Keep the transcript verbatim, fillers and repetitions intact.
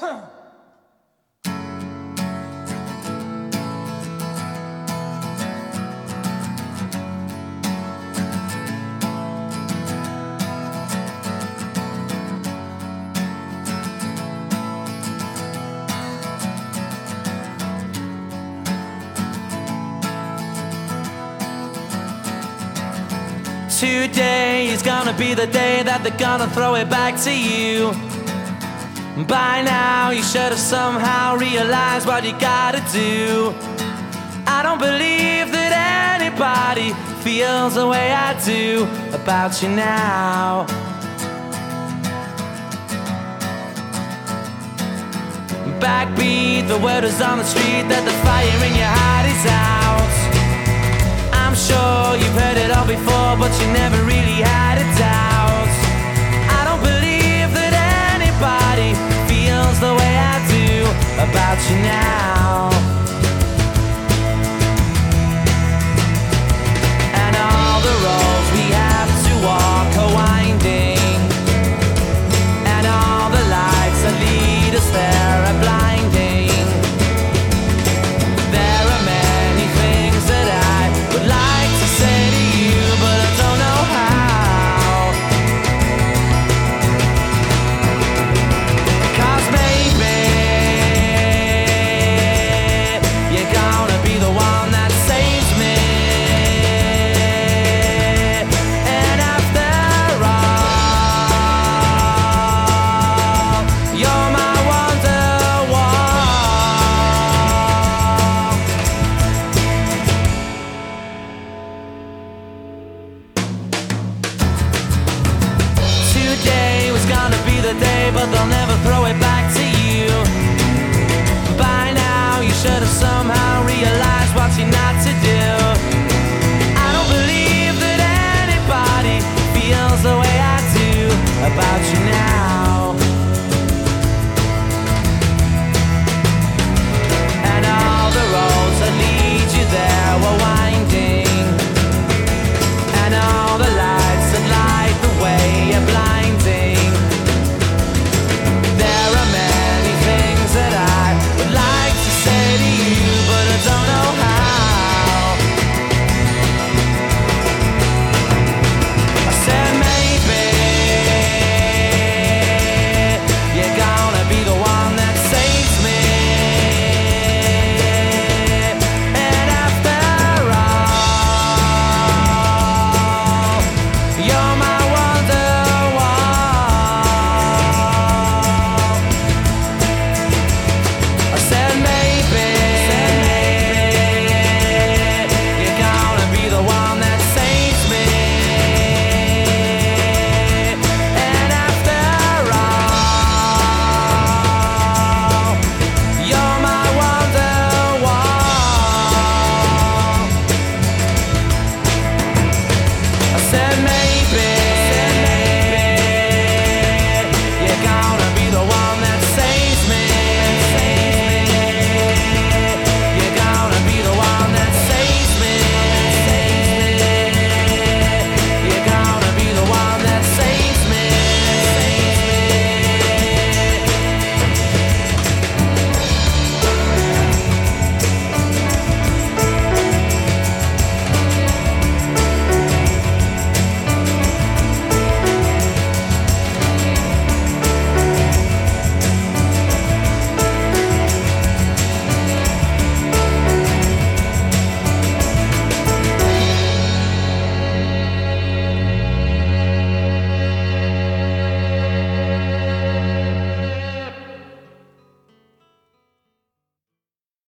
Today is gonna be the day that they're gonna throw it back to you. By now you should have somehow realized what you gotta do. I don't believe that anybody feels the way I do about you now. Backbeat, the word is on the street that the fire in your heart is out. I'm sure you've heard it all before, but you never really had a doubt. I don't believe that anybody feels the way I do about you now.